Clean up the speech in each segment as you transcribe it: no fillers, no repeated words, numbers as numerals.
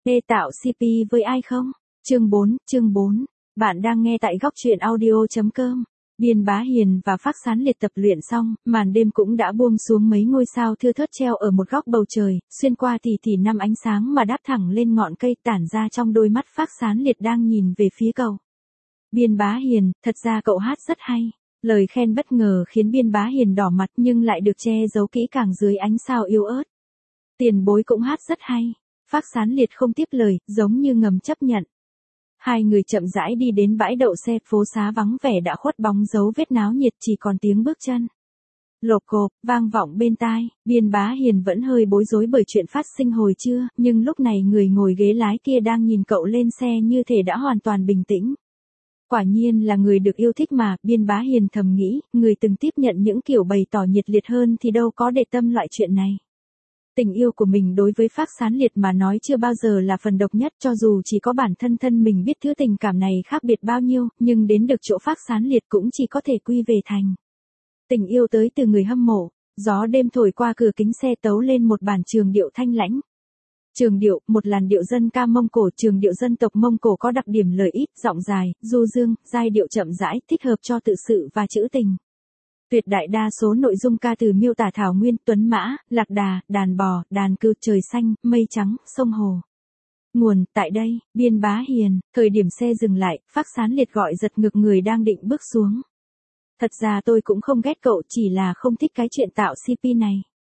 Ê tạo CP với ai không? Chương 4. Bạn đang nghe tại góc truyện audio.com. Biên Bá Hiền và Phác Sán Liệt tập luyện xong, màn đêm cũng đã buông xuống, mấy ngôi sao thưa thớt treo ở một góc bầu trời, xuyên qua tỉ năm ánh sáng mà đáp thẳng lên ngọn cây, tản ra trong đôi mắt Phác Sán Liệt đang nhìn về phía cậu. Biên Bá Hiền, thật ra cậu hát rất hay. Lời khen bất ngờ khiến Biên Bá Hiền đỏ mặt nhưng lại được che giấu kỹ càng dưới ánh sao yếu ớt. Tiền bối cũng hát rất hay. Phác Sán Liệt không tiếp lời, giống như ngầm chấp nhận. Hai người chậm rãi đi đến bãi đậu xe, phố xá vắng vẻ đã khuất bóng dấu vết náo nhiệt, chỉ còn tiếng bước chân lộp cộp vang vọng bên tai. Biên Bá Hiền vẫn hơi bối rối bởi chuyện phát sinh hồi trưa, nhưng lúc này người ngồi ghế lái kia đang nhìn cậu lên xe như thể đã hoàn toàn bình tĩnh. Quả nhiên là người được yêu thích mà, Biên Bá Hiền thầm nghĩ, người từng tiếp nhận những kiểu bày tỏ nhiệt liệt hơn thì đâu có để tâm loại chuyện này. Tình yêu của mình đối với Phác Sán Liệt mà nói chưa bao giờ là phần độc nhất, cho dù chỉ có bản thân mình biết thứ tình cảm này khác biệt bao nhiêu, nhưng đến được chỗ Phác Sán Liệt cũng chỉ có thể quy về thành tình yêu tới từ người hâm mộ. Gió đêm thổi qua cửa kính xe tấu lên một bản trường điệu thanh lãnh. Trường điệu, một làn điệu dân ca Mông Cổ. Trường điệu dân tộc Mông Cổ có đặc điểm lời ít, giọng dài, du dương, giai điệu chậm rãi, thích hợp cho tự sự và trữ tình. Tuyệt đại đa số nội dung ca từ miêu tả thảo nguyên, tuấn mã, lạc đà, đàn bò, đàn cừu, trời xanh, mây trắng, sông hồ. Nguồn, tại đây, Biên Bá Hiền. Thời điểm xe dừng lại, Phác Sán Liệt gọi giật ngực người đang định bước xuống. Thật ra tôi cũng không ghét cậu, chỉ là không thích cái chuyện tạo CP này.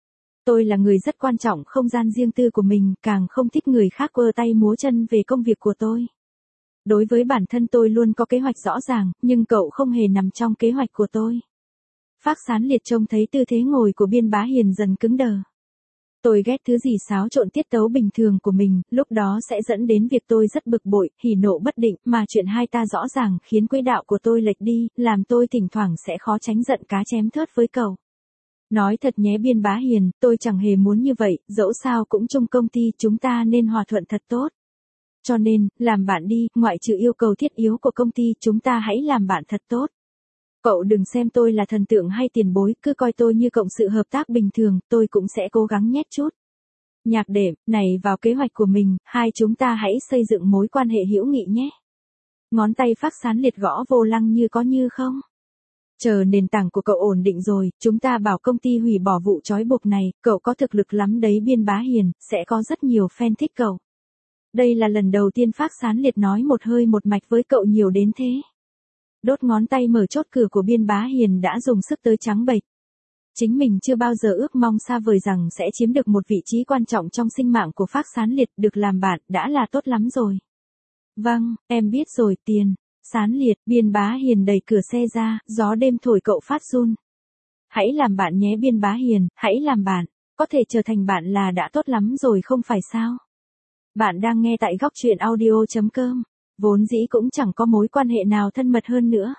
Tôi là người rất quan trọng không gian riêng tư của mình, càng không thích người khác quơ tay múa chân về công việc của tôi. Đối với bản thân tôi luôn có kế hoạch rõ ràng, nhưng cậu không hề nằm trong kế hoạch của tôi. Phác Sán Liệt trông thấy tư thế ngồi của Biên Bá Hiền dần cứng đờ. Tôi ghét thứ gì xáo trộn tiết tấu bình thường của mình, lúc đó sẽ dẫn đến việc tôi rất bực bội, hỉ nộ bất định, mà chuyện hai ta rõ ràng khiến quỹ đạo của tôi lệch đi, làm tôi thỉnh thoảng sẽ khó tránh giận cá chém thớt với cậu. Nói thật nhé Biên Bá Hiền, tôi chẳng hề muốn như vậy, dẫu sao cũng chung công ty, chúng ta nên hòa thuận thật tốt. Cho nên, làm bạn đi, ngoại trừ yêu cầu thiết yếu của công ty, chúng ta hãy làm bạn thật tốt. Cậu đừng xem tôi là thần tượng hay tiền bối, cứ coi tôi như cộng sự hợp tác bình thường, tôi cũng sẽ cố gắng nhét chút nhạc đệm này vào kế hoạch của mình, hai chúng ta hãy xây dựng mối quan hệ hữu nghị nhé. Ngón tay Phác Sán Liệt gõ vô lăng như có như không. Chờ nền tảng của cậu ổn định rồi, chúng ta bảo công ty hủy bỏ vụ trói buộc này, cậu có thực lực lắm đấy Biên Bá Hiền, sẽ có rất nhiều fan thích cậu. Đây là lần đầu tiên Phác Sán Liệt nói một hơi một mạch với cậu nhiều đến thế. Đốt ngón tay mở chốt cửa của Biên Bá Hiền đã dùng sức tới trắng bệch. Chính mình chưa bao giờ ước mong xa vời rằng sẽ chiếm được một vị trí quan trọng trong sinh mạng của Phác Sán Liệt, được làm bạn đã là tốt lắm rồi. Vâng, em biết rồi Tiền. Sán Liệt. Biên Bá Hiền đẩy cửa xe ra, gió đêm thổi cậu phát run. Hãy làm bạn nhé Biên Bá Hiền, hãy làm bạn. Có thể trở thành bạn là đã tốt lắm rồi không phải sao? Bạn đang nghe tại góc truyện audio.com. Vốn dĩ cũng chẳng có mối quan hệ nào thân mật hơn nữa.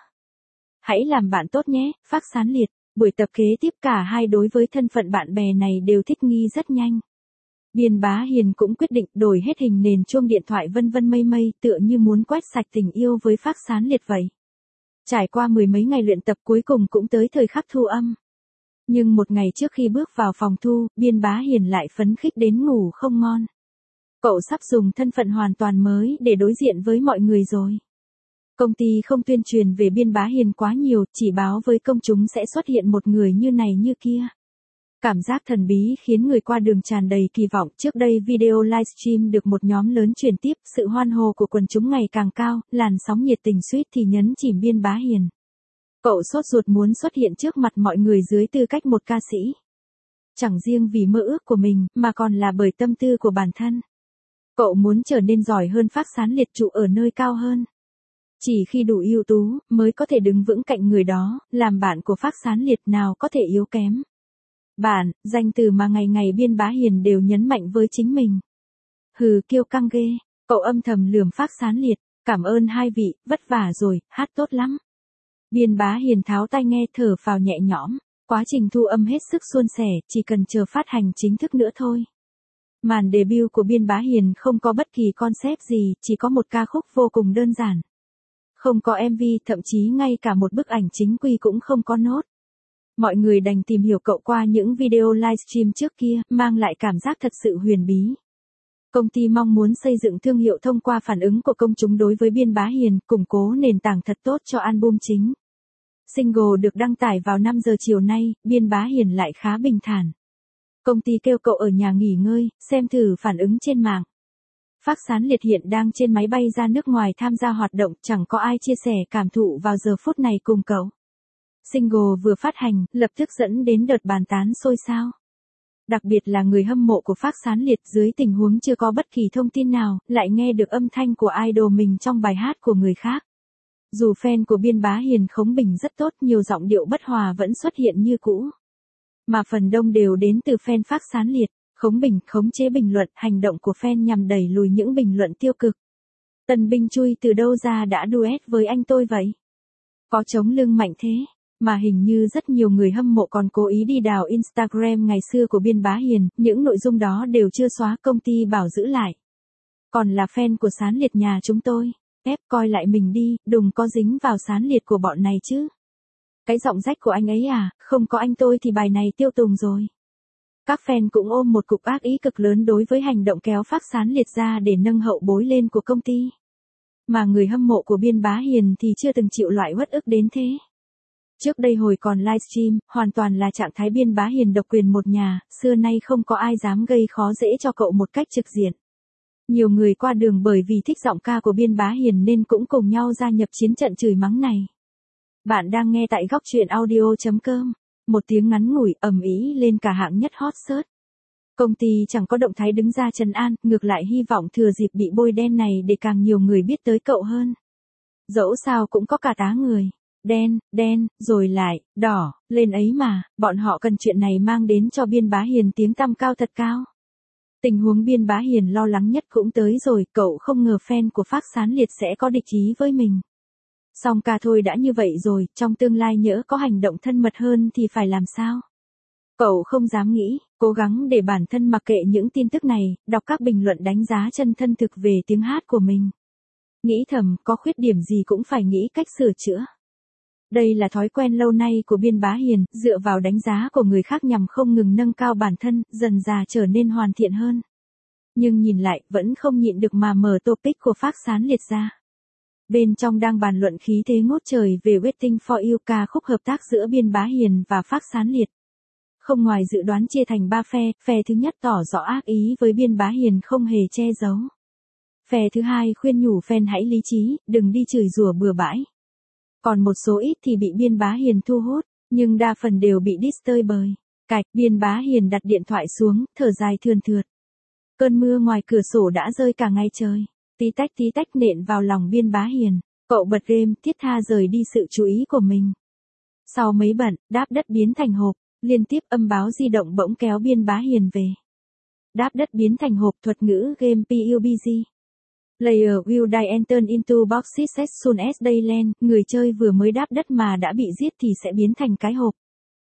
Hãy làm bạn tốt nhé, Phác Sán Liệt. Buổi tập kế tiếp cả hai đối với thân phận bạn bè này đều thích nghi rất nhanh. Biên Bá Hiền cũng quyết định đổi hết hình nền chuông điện thoại vân vân mây, tựa như muốn quét sạch tình yêu với Phác Sán Liệt vậy. Trải qua mười mấy ngày luyện tập cuối cùng cũng tới thời khắc thu âm. Nhưng một ngày trước khi bước vào phòng thu, Biên Bá Hiền lại phấn khích đến ngủ không ngon. Cậu sắp dùng thân phận hoàn toàn mới để đối diện với mọi người rồi. Công ty không tuyên truyền về Biên Bá Hiền quá nhiều, chỉ báo với công chúng sẽ xuất hiện một người như này như kia. Cảm giác thần bí khiến người qua đường tràn đầy kỳ vọng. Trước đây video livestream được một nhóm lớn truyền tiếp, sự hoan hô của quần chúng ngày càng cao, làn sóng nhiệt tình suýt thì nhấn chìm Biên Bá Hiền. Cậu sốt ruột muốn xuất hiện trước mặt mọi người dưới tư cách một ca sĩ. Chẳng riêng vì mơ ước của mình, mà còn là bởi tâm tư của bản thân. Cậu muốn trở nên giỏi hơn Phác Sán Liệt, trụ ở nơi cao hơn. Chỉ khi đủ ưu tú, mới có thể đứng vững cạnh người đó, làm bạn của Phác Sán Liệt nào có thể yếu kém. Bạn, danh từ mà ngày ngày Biên Bá Hiền đều nhấn mạnh với chính mình. Hừ, kiêu căng ghê, cậu âm thầm lườm Phác Sán Liệt, cảm ơn hai vị, vất vả rồi, hát tốt lắm. Biên Bá Hiền tháo tai nghe thở phào nhẹ nhõm, quá trình thu âm hết sức suôn sẻ, chỉ cần chờ phát hành chính thức nữa thôi. Màn debut của Biên Bá Hiền không có bất kỳ concept gì, chỉ có một ca khúc vô cùng đơn giản. Không có MV, thậm chí ngay cả một bức ảnh chính quy cũng không có nốt. Mọi người đành tìm hiểu cậu qua những video livestream trước kia, mang lại cảm giác thật sự huyền bí. Công ty mong muốn xây dựng thương hiệu thông qua phản ứng của công chúng đối với Biên Bá Hiền, củng cố nền tảng thật tốt cho album chính. Single được đăng tải vào 5 giờ chiều nay, Biên Bá Hiền lại khá bình thản. Công ty kêu cậu ở nhà nghỉ ngơi, xem thử phản ứng trên mạng. Phác Sán Liệt hiện đang trên máy bay ra nước ngoài tham gia hoạt động, chẳng có ai chia sẻ cảm thụ vào giờ phút này cùng cậu. Single vừa phát hành, lập tức dẫn đến đợt bàn tán xôn xao. Đặc biệt là người hâm mộ của Phác Sán Liệt dưới tình huống chưa có bất kỳ thông tin nào, lại nghe được âm thanh của idol mình trong bài hát của người khác. Dù fan của Biên Bá Hiền khống bình rất tốt, nhiều giọng điệu bất hòa vẫn xuất hiện như cũ. Mà phần đông đều đến từ fan Phác Sán Liệt, khống bình, khống chế bình luận, hành động của fan nhằm đẩy lùi những bình luận tiêu cực. Tân binh chui từ đâu ra đã duet với anh tôi vậy? Có chống lưng mạnh thế, mà hình như rất nhiều người hâm mộ còn cố ý đi đào Instagram ngày xưa của Biên Bá Hiền, những nội dung đó đều chưa xóa, công ty bảo giữ lại. Còn là fan của Sán Liệt nhà chúng tôi, ép coi lại mình đi, đừng có dính vào Sán Liệt của bọn này chứ. Cái giọng rách của anh ấy à, không có anh tôi thì bài này tiêu tùng rồi. Các fan cũng ôm một cục ác ý cực lớn đối với hành động kéo Phác Sán Liệt ra để nâng hậu bối lên của công ty. Mà người hâm mộ của Biên Bá Hiền thì chưa từng chịu loại uất ức đến thế. Trước đây hồi còn livestream, hoàn toàn là trạng thái Biên Bá Hiền độc quyền một nhà, xưa nay không có ai dám gây khó dễ cho cậu một cách trực diện. Nhiều người qua đường bởi vì thích giọng ca của Biên Bá Hiền nên cũng cùng nhau gia nhập chiến trận chửi mắng này. Bạn đang nghe tại góc truyện audio.com. Một tiếng ngắn ngủi ầm ĩ lên cả hạng nhất hot search. Công ty chẳng có động thái đứng ra trấn an, ngược lại hy vọng thừa dịp bị bôi đen này để càng nhiều người biết tới cậu hơn. Dẫu sao cũng có cả tá người. Đen, rồi lại, đỏ, lên ấy mà, bọn họ cần chuyện này mang đến cho Biên Bá Hiền tiếng tăm cao thật cao. Tình huống Biên Bá Hiền lo lắng nhất cũng tới rồi, cậu không ngờ fan của Phác Sán Liệt sẽ có địch ý với mình. Song ca thôi đã như vậy rồi, trong tương lai nhỡ có hành động thân mật hơn thì phải làm sao? Cậu không dám nghĩ, cố gắng để bản thân mặc kệ những tin tức này, đọc các bình luận đánh giá chân thân thực về tiếng hát của mình. Nghĩ thầm, có khuyết điểm gì cũng phải nghĩ cách sửa chữa. Đây là thói quen lâu nay của Biên Bá Hiền, dựa vào đánh giá của người khác nhằm không ngừng nâng cao bản thân, dần dà trở nên hoàn thiện hơn. Nhưng nhìn lại, vẫn không nhịn được mà mở topic của Phác Sán Liệt ra. Bên trong đang bàn luận khí thế ngút trời về Waiting for You, ca khúc hợp tác giữa Biên Bá Hiền và Phác Sán Liệt. Không ngoài dự đoán chia thành 3 phe thứ nhất tỏ rõ ác ý với Biên Bá Hiền không hề che giấu. Phe thứ hai khuyên nhủ fan hãy lý trí, đừng đi chửi rủa bừa bãi. Còn một số ít thì bị Biên Bá Hiền thu hút, nhưng đa phần đều bị diss tơi bời. Cạch, Biên Bá Hiền đặt điện thoại xuống, thở dài thườn thượt. Cơn mưa ngoài cửa sổ đã rơi cả ngày trời. Tí tách nện vào lòng Biên Bá Hiền. Cậu bật game, thiết tha rời đi sự chú ý của mình. Sau mấy bận, đáp đất biến thành hộp, liên tiếp âm báo di động bỗng kéo Biên Bá Hiền về. Đáp đất biến thành hộp, thuật ngữ game PUBG. Player will die and turn into boxes as soon as they land. Người chơi vừa mới đáp đất mà đã bị giết thì sẽ biến thành cái hộp.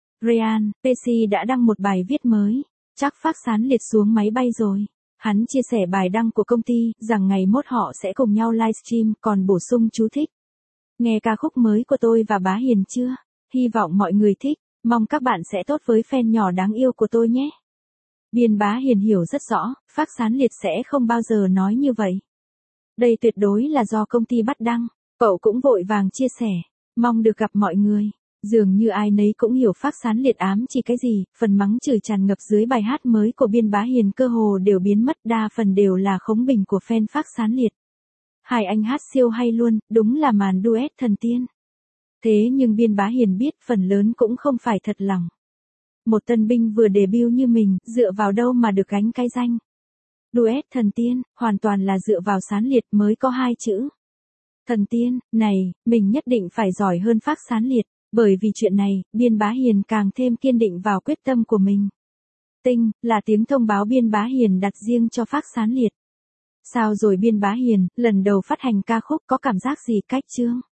Ryan, PC đã đăng một bài viết mới. Chắc Phác Sán Liệt xuống máy bay rồi. Hắn chia sẻ bài đăng của công ty, rằng ngày mốt họ sẽ cùng nhau livestream, còn bổ sung chú thích. Nghe ca khúc mới của tôi và Bá Hiền chưa? Hy vọng mọi người thích, mong các bạn sẽ tốt với fan nhỏ đáng yêu của tôi nhé. Biên Bá Hiền hiểu rất rõ, Phác Sán Liệt sẽ không bao giờ nói như vậy. Đây tuyệt đối là do công ty bắt đăng, cậu cũng vội vàng chia sẻ, mong được gặp mọi người. Dường như ai nấy cũng hiểu Phác Sán Liệt ám chỉ cái gì, phần mắng chửi tràn ngập dưới bài hát mới của Biên Bá Hiền cơ hồ đều biến mất, đa phần đều là khống bình của fan Phác Sán Liệt. Hai anh hát siêu hay luôn, đúng là màn duet thần tiên. Thế nhưng Biên Bá Hiền biết phần lớn cũng không phải thật lòng. Một tân binh vừa debut như mình, dựa vào đâu mà được gánh cái danh. Duet thần tiên, hoàn toàn là dựa vào Sán Liệt mới có 2 chữ. Thần tiên, này, mình nhất định phải giỏi hơn Phác Sán Liệt. Bởi vì chuyện này, Biên Bá Hiền càng thêm kiên định vào quyết tâm của mình. Tinh, là tiếng thông báo Biên Bá Hiền đặt riêng cho Phác Sán Liệt. Sao rồi Biên Bá Hiền, lần đầu phát hành ca khúc có cảm giác gì cách chương?